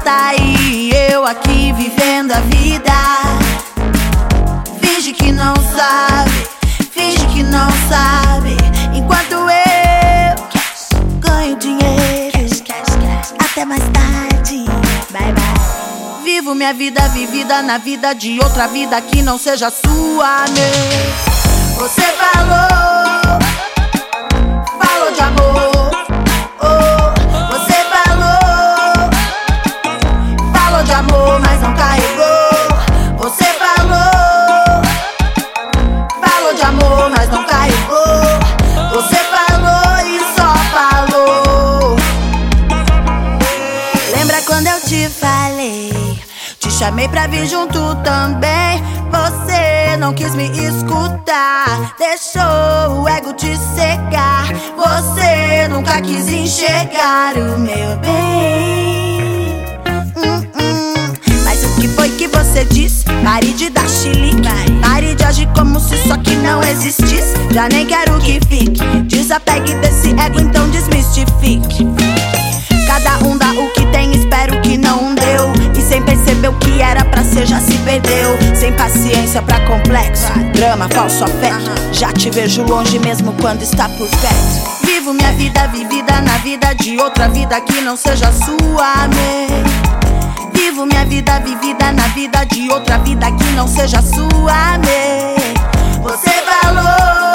tá aí, eu aqui vivendo a vida. Finge que não sabe, finge que não sabe, enquanto eu ganho dinheiro. Até mais tarde, bye bye. Vivo minha vida vivida na vida de outra vida que não seja sua, né? Você falou de amor, oh. Você falou de amor, mas não carregou. Você falou de amor, mas não carregou. Você falou e só falou. Lembra quando eu te falei? Te chamei pra vir junto também. Você não quis me escutar, deixou o ego te cegar. Você nunca quis enxergar o meu bem. Mas o que foi que você disse? Pare de dar chilique, pare de agir como se isso aqui não existisse. Já nem quero que fique, desapegue desse ego, então desmistifique. Cada um dá o que tem, espero que não deu. E sem perceber o que era pra ser, já se perdeu. Sem paciência pra complexo, drama, falso afeto. Já te vejo longe mesmo quando está por perto. Vivo minha vida vivida na vida de outra vida que não seja sua, amém. Vivo minha vida vivida na vida de outra vida que não seja sua, amém. Você falou